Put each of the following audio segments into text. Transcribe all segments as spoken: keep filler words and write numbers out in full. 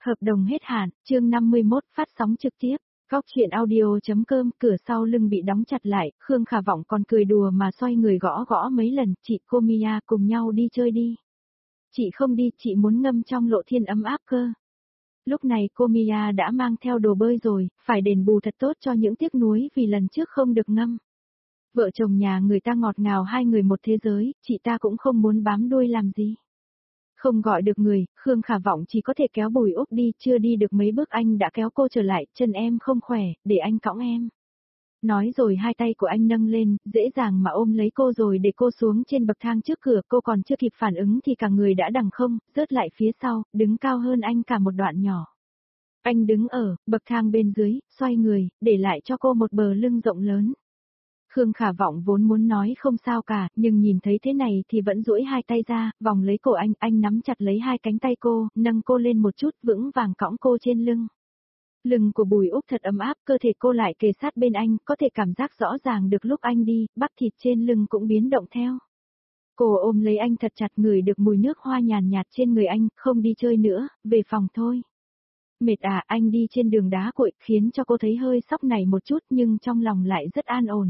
Hợp đồng hết hạn, chương năm mươi mốt phát sóng trực tiếp. Góc truyện audio.com, cửa sau lưng bị đóng chặt lại, Khương Khả Vọng còn cười đùa mà xoay người gõ gõ mấy lần, chị cô Mia cùng nhau đi chơi đi. Chị không đi, chị muốn ngâm trong lộ thiên ấm áp cơ. Lúc này cô Mia đã mang theo đồ bơi rồi, phải đền bù thật tốt cho những tiếc nuối vì lần trước không được ngâm. Vợ chồng nhà người ta ngọt ngào hai người một thế giới, chị ta cũng không muốn bám đuôi làm gì. Không gọi được người, Khương Khả Vọng chỉ có thể kéo Bùi Úc đi, chưa đi được mấy bước anh đã kéo cô trở lại, chân em không khỏe, để anh cõng em. Nói rồi hai tay của anh nâng lên, dễ dàng mà ôm lấy cô rồi để cô xuống trên bậc thang trước cửa, cô còn chưa kịp phản ứng thì cả người đã đằng không, rớt lại phía sau, đứng cao hơn anh cả một đoạn nhỏ. Anh đứng ở, bậc thang bên dưới, xoay người, để lại cho cô một bờ lưng rộng lớn. Khương Khả Vọng vốn muốn nói không sao cả, nhưng nhìn thấy thế này thì vẫn duỗi hai tay ra, vòng lấy cổ anh, anh nắm chặt lấy hai cánh tay cô, nâng cô lên một chút, vững vàng cõng cô trên lưng. Lưng của Bùi Úc thật ấm áp, cơ thể cô lại kề sát bên anh, có thể cảm giác rõ ràng được lúc anh đi, bắp thịt trên lưng cũng biến động theo. Cô ôm lấy anh thật chặt, ngửi được mùi nước hoa nhàn nhạt trên người anh, không đi chơi nữa, về phòng thôi. Mệt à, anh đi trên đường đá cuội, khiến cho cô thấy hơi sóc nảy một chút nhưng trong lòng lại rất an ổn.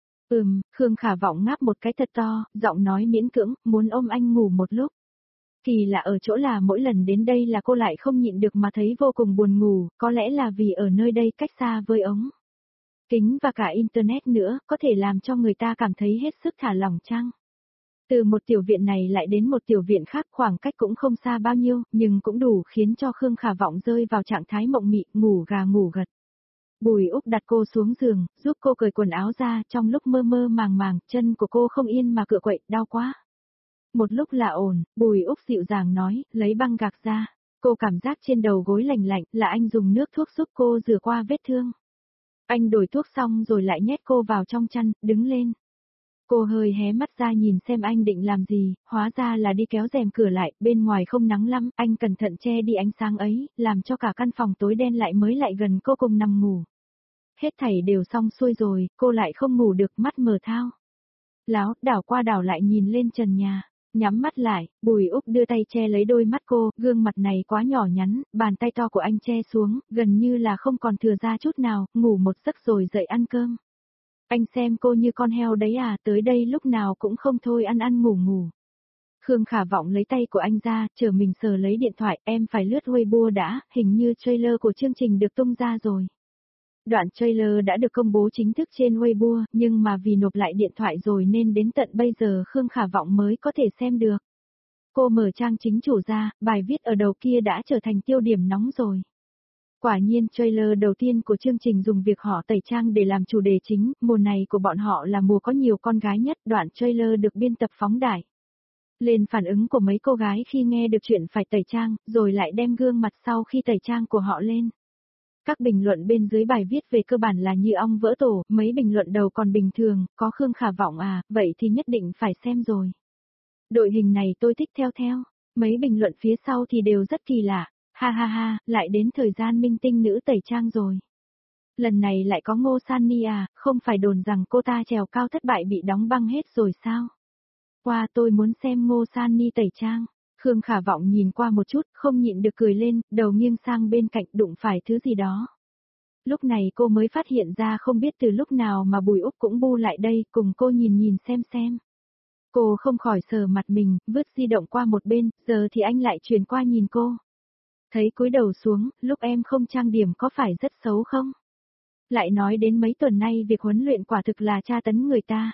Ừm, Khương Khả Vọng ngáp một cái thật to, giọng nói miễn cưỡng, muốn ôm anh ngủ một lúc. Kỳ lạ ở chỗ là mỗi lần đến đây là cô lại không nhịn được mà thấy vô cùng buồn ngủ, có lẽ là vì ở nơi đây cách xa với ống kính và cả internet nữa, có thể làm cho người ta cảm thấy hết sức thả lỏng chăng. Từ một tiểu viện này lại đến một tiểu viện khác, khoảng cách cũng không xa bao nhiêu, nhưng cũng đủ khiến cho Khương Khả Vọng rơi vào trạng thái mộng mị, ngủ gà ngủ gật. Bùi Úc đặt cô xuống giường, giúp cô cởi quần áo ra, trong lúc mơ mơ màng màng, chân của cô không yên mà cựa quậy, đau quá. Một lúc là ổn, Bùi Úc dịu dàng nói, lấy băng gạc ra. Cô cảm giác trên đầu gối lạnh lạnh, là anh dùng nước thuốc giúp cô rửa qua vết thương. Anh đổi thuốc xong rồi lại nhét cô vào trong chăn, đứng lên. Cô hơi hé mắt ra nhìn xem anh định làm gì, hóa ra là đi kéo rèm cửa lại, bên ngoài không nắng lắm, anh cẩn thận che đi ánh sáng ấy, làm cho cả căn phòng tối đen lại mới lại gần cô cùng nằm ngủ. Hết thảy đều xong xuôi rồi, cô lại không ngủ được, mắt mờ thao. Láo, đảo qua đảo lại nhìn lên trần nhà, nhắm mắt lại, Bùi Úc đưa tay che lấy đôi mắt cô, gương mặt này quá nhỏ nhắn, bàn tay to của anh che xuống, gần như là không còn thừa ra chút nào, ngủ một giấc rồi dậy ăn cơm. Anh xem cô như con heo đấy à, tới đây lúc nào cũng không thôi ăn ăn ngủ ngủ. Khương Khả Vọng lấy tay của anh ra, chờ mình sờ lấy điện thoại, em phải lướt Weibo đã, hình như trailer của chương trình được tung ra rồi. Đoạn trailer đã được công bố chính thức trên Weibo, nhưng mà vì nộp lại điện thoại rồi nên đến tận bây giờ Khương Khả Vọng mới có thể xem được. Cô mở trang chính chủ ra, bài viết ở đầu kia đã trở thành tiêu điểm nóng rồi. Quả nhiên trailer đầu tiên của chương trình dùng việc họ tẩy trang để làm chủ đề chính, mùa này của bọn họ là mùa có nhiều con gái nhất, đoạn trailer được biên tập phóng đại. Lên phản ứng của mấy cô gái khi nghe được chuyện phải tẩy trang, rồi lại đem gương mặt sau khi tẩy trang của họ lên. Các bình luận bên dưới bài viết về cơ bản là như ong vỡ tổ, mấy bình luận đầu còn bình thường, có Khương Khả Vọng à, vậy thì nhất định phải xem rồi. Đội hình này tôi thích theo theo, mấy bình luận phía sau thì đều rất kỳ lạ, ha ha ha, lại đến thời gian minh tinh nữ tẩy trang rồi. Lần này lại có Ngô Sunny à, không phải đồn rằng cô ta trèo cao thất bại bị đóng băng hết rồi sao? Qua tôi muốn xem Ngô Sunny tẩy trang. Khương Khả Vọng nhìn qua một chút, không nhịn được cười lên, đầu nghiêng sang bên cạnh đụng phải thứ gì đó. Lúc này cô mới phát hiện ra không biết từ lúc nào mà Bùi Úc cũng bu lại đây, cùng cô nhìn nhìn xem xem. Cô không khỏi sờ mặt mình, vứt di động qua một bên, giờ thì anh lại chuyển qua nhìn cô. Thấy cúi đầu xuống, lúc em không trang điểm có phải rất xấu không? Lại nói đến mấy tuần nay việc huấn luyện quả thực là tra tấn người ta.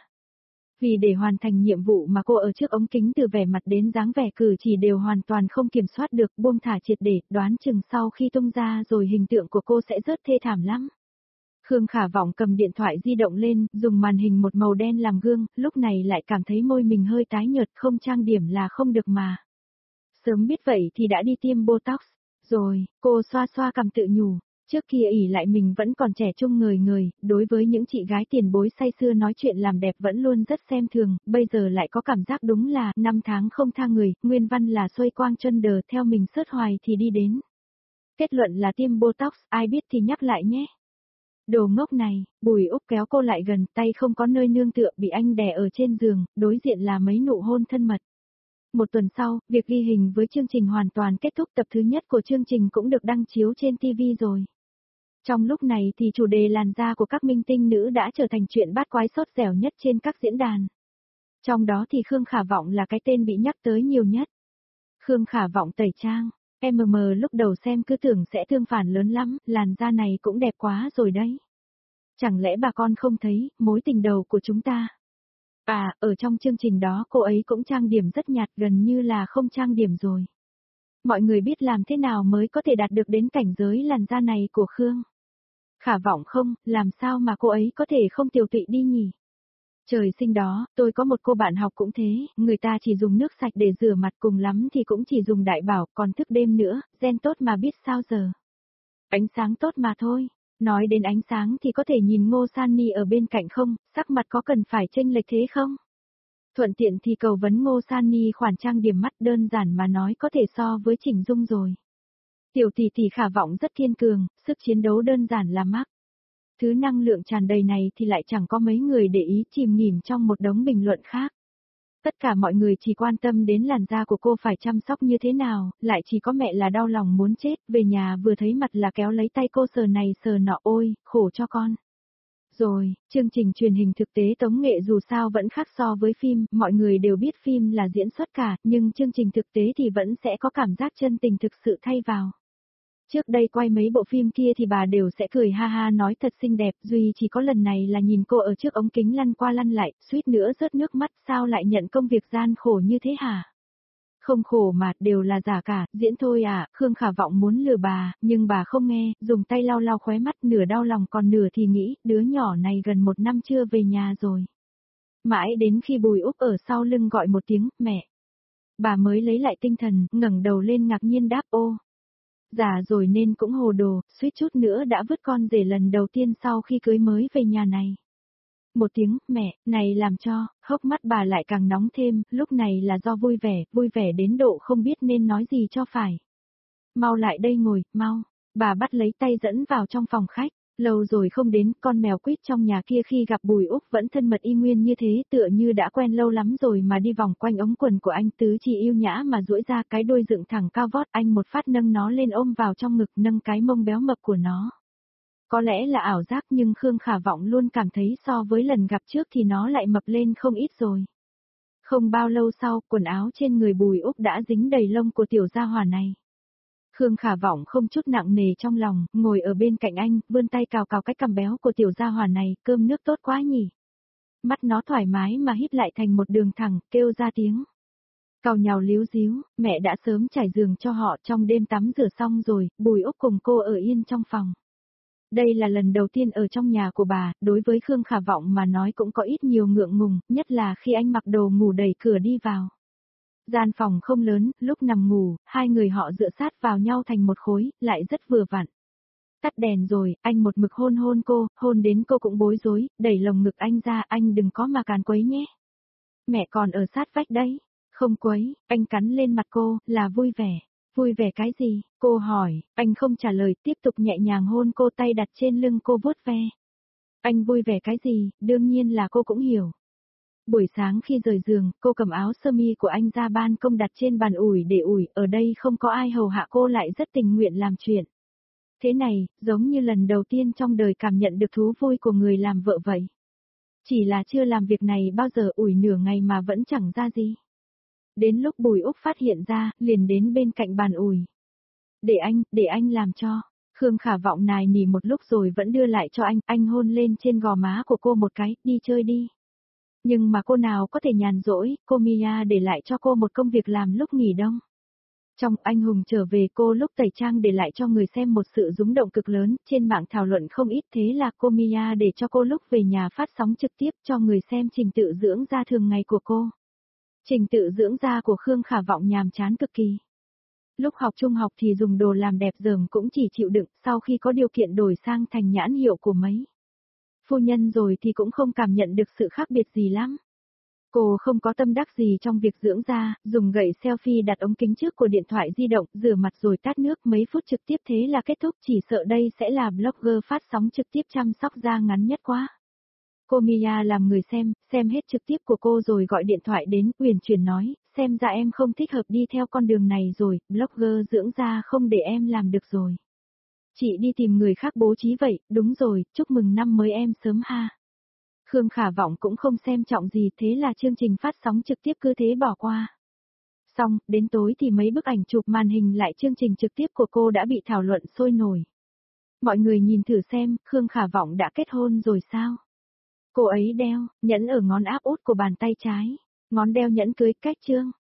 Vì để hoàn thành nhiệm vụ mà cô ở trước ống kính từ vẻ mặt đến dáng vẻ cử chỉ đều hoàn toàn không kiểm soát được, buông thả triệt để, đoán chừng sau khi tung ra rồi hình tượng của cô sẽ rất thê thảm lắm. Khương Khả Vọng cầm điện thoại di động lên, dùng màn hình một màu đen làm gương, lúc này lại cảm thấy môi mình hơi tái nhợt, không trang điểm là không được mà. Sớm biết vậy thì đã đi tiêm Botox, rồi, cô xoa xoa cằm tự nhủ. Trước kia ỷ lại mình vẫn còn trẻ trung ngời ngời, đối với những chị gái tiền bối say xưa nói chuyện làm đẹp vẫn luôn rất xem thường, bây giờ lại có cảm giác đúng là năm tháng không tha người, nguyên văn là xuôi quang chân đờ theo mình sớt hoài thì đi đến. Kết luận là tiêm Botox, ai biết thì nhắc lại nhé. Đồ ngốc này, Bùi Úc kéo cô lại gần, tay không có nơi nương tựa bị anh đè ở trên giường, đối diện là mấy nụ hôn thân mật. Một tuần sau, việc ghi hình với chương trình hoàn toàn kết thúc, tập thứ nhất của chương trình cũng được đăng chiếu trên ti vi rồi. Trong lúc này thì chủ đề làn da của các minh tinh nữ đã trở thành chuyện bát quái sốt dẻo nhất trên các diễn đàn. Trong đó thì Khương Khả Vọng là cái tên bị nhắc tới nhiều nhất. Khương Khả Vọng tẩy trang, em em lúc đầu xem cứ tưởng sẽ thương phản lớn lắm, làn da này cũng đẹp quá rồi đấy. Chẳng lẽ bà con không thấy, mối tình đầu của chúng ta? À, ở trong chương trình đó cô ấy cũng trang điểm rất nhạt, gần như là không trang điểm rồi. Mọi người biết làm thế nào mới có thể đạt được đến cảnh giới làn da này của Khương Khả Vọng không, làm sao mà cô ấy có thể không tiều tụy đi nhỉ? Trời sinh đó, tôi có một cô bạn học cũng thế, người ta chỉ dùng nước sạch để rửa mặt, cùng lắm thì cũng chỉ dùng đại bảo, còn thức đêm nữa, gen tốt mà biết sao giờ. Ánh sáng tốt mà thôi. Nói đến ánh sáng thì có thể nhìn Ngô Sunny ở bên cạnh không, sắc mặt có cần phải chênh lệch thế không? Thuận tiện thì cầu vấn Ngô Sunny khoản trang điểm mắt, đơn giản mà nói có thể so với Chỉnh Dung rồi. Tiểu tỷ tỷ Khả Vọng rất kiên cường, sức chiến đấu đơn giản là mắc. Thứ năng lượng tràn đầy này thì lại chẳng có mấy người để ý, chìm nghỉm trong một đống bình luận khác. Tất cả mọi người chỉ quan tâm đến làn da của cô phải chăm sóc như thế nào, lại chỉ có mẹ là đau lòng muốn chết, về nhà vừa thấy mặt là kéo lấy tay cô sờ này sờ nọ, ôi, khổ cho con. Rồi, chương trình truyền hình thực tế tống nghệ dù sao vẫn khác so với phim, mọi người đều biết phim là diễn xuất cả, nhưng chương trình thực tế thì vẫn sẽ có cảm giác chân tình thực sự thay vào. Trước đây quay mấy bộ phim kia thì bà đều sẽ cười ha ha nói thật xinh đẹp, duy chỉ có lần này là nhìn cô ở trước ống kính lăn qua lăn lại, suýt nữa rớt nước mắt, sao lại nhận công việc gian khổ như thế hả? Không khổ mà, đều là giả cả, diễn thôi à, Khương Khả Vọng muốn lừa bà, nhưng bà không nghe, dùng tay lau lau khóe mắt, nửa đau lòng còn nửa thì nghĩ, đứa nhỏ này gần một năm chưa về nhà rồi. Mãi đến khi Bùi Úc ở sau lưng gọi một tiếng, mẹ. Bà mới lấy lại tinh thần, ngẩng đầu lên ngạc nhiên đáp ô. Già rồi nên cũng hồ đồ, suýt chút nữa đã vứt con rể lần đầu tiên sau khi cưới mới về nhà này. Một tiếng, mẹ, này làm cho, hốc mắt bà lại càng nóng thêm, lúc này là do vui vẻ, vui vẻ đến độ không biết nên nói gì cho phải. Mau lại đây ngồi, mau, bà bắt lấy tay dẫn vào trong phòng khách, lâu rồi không đến, con mèo quýt trong nhà kia khi gặp Bùi Úc vẫn thân mật y nguyên như thế, tựa như đã quen lâu lắm rồi mà đi vòng quanh ống quần của anh, tứ chỉ yêu nhã mà duỗi ra cái đuôi dựng thẳng cao vót, anh một phát nâng nó lên ôm vào trong ngực, nâng cái mông béo mập của nó. Có lẽ là ảo giác nhưng Khương Khả Vọng luôn cảm thấy so với lần gặp trước thì nó lại mập lên không ít rồi. Không bao lâu sau, quần áo trên người Bùi Úc đã dính đầy lông của tiểu gia hỏa này. Khương Khả Vọng không chút nặng nề trong lòng, ngồi ở bên cạnh anh, vươn tay cào cào cái cằm béo của tiểu gia hỏa này, cơm nước tốt quá nhỉ. Mắt nó thoải mái mà híp lại thành một đường thẳng, kêu ra tiếng. Cào nhào líu díu, mẹ đã sớm trải giường cho họ, trong đêm tắm rửa xong rồi, Bùi Úc cùng cô ở yên trong phòng. Đây là lần đầu tiên ở trong nhà của bà, đối với Khương Khả Vọng mà nói cũng có ít nhiều ngượng ngùng, nhất là khi anh mặc đồ ngủ đẩy cửa đi vào. Gian phòng không lớn, lúc nằm ngủ, hai người họ dựa sát vào nhau thành một khối, lại rất vừa vặn. Tắt đèn rồi, anh một mực hôn hôn cô, hôn đến cô cũng bối rối, đẩy lồng ngực anh ra, anh đừng có mà càn quấy nhé. Mẹ còn ở sát vách đấy. Không quấy, anh cắn lên mặt cô, là vui vẻ. Vui vẻ cái gì? Cô hỏi, anh không trả lời, tiếp tục nhẹ nhàng hôn cô, tay đặt trên lưng cô vuốt ve. Anh vui vẻ cái gì? Đương nhiên là cô cũng hiểu. Buổi sáng khi rời giường, cô cầm áo sơ mi của anh ra ban công đặt trên bàn ủi để ủi, ở đây không có ai hầu hạ cô lại rất tình nguyện làm chuyện. Thế này, giống như lần đầu tiên trong đời cảm nhận được thú vui của người làm vợ vậy. Chỉ là chưa làm việc này bao giờ, ủi nửa ngày mà vẫn chẳng ra gì. Đến lúc Bùi Úc phát hiện ra, liền đến bên cạnh bàn ủi. Để anh, để anh làm cho. Khương Khả Vọng nài nỉ một lúc rồi vẫn đưa lại cho anh, anh hôn lên trên gò má của cô một cái, đi chơi đi. Nhưng mà cô nào có thể nhàn rỗi, cô Mia để lại cho cô một công việc làm lúc nghỉ đông. Trong anh hùng trở về, cô lúc tẩy trang để lại cho người xem một sự rúng động cực lớn, trên mạng thảo luận không ít, thế là cô Mia để cho cô lúc về nhà phát sóng trực tiếp cho người xem trình tự dưỡng da thường ngày của cô. Trình tự dưỡng da của Khương Khả Vọng nhàm chán cực kỳ. Lúc học trung học thì dùng đồ làm đẹp dởm cũng chỉ chịu đựng, sau khi có điều kiện đổi sang thành nhãn hiệu của mấy phu nhân rồi thì cũng không cảm nhận được sự khác biệt gì lắm. Cô không có tâm đắc gì trong việc dưỡng da, dùng gậy selfie đặt ống kính trước của điện thoại di động, rửa mặt rồi tát nước mấy phút trực tiếp thế là kết thúc, chỉ sợ đây sẽ là blogger phát sóng trực tiếp chăm sóc da ngắn nhất quá. Cô Mia làm người xem, xem hết trực tiếp của cô rồi gọi điện thoại đến, uyển chuyển nói, xem ra em không thích hợp đi theo con đường này rồi, blogger dưỡng da không để em làm được rồi. Chị đi tìm người khác bố trí vậy, đúng rồi, chúc mừng năm mới em sớm ha. Khương Khả Vọng cũng không xem trọng gì, thế là chương trình phát sóng trực tiếp cứ thế bỏ qua. Xong, đến tối thì mấy bức ảnh chụp màn hình lại chương trình trực tiếp của cô đã bị thảo luận sôi nổi. Mọi người nhìn thử xem, Khương Khả Vọng đã kết hôn rồi sao? Cô ấy đeo nhẫn ở ngón áp út của bàn tay trái, ngón đeo nhẫn cưới cách trương.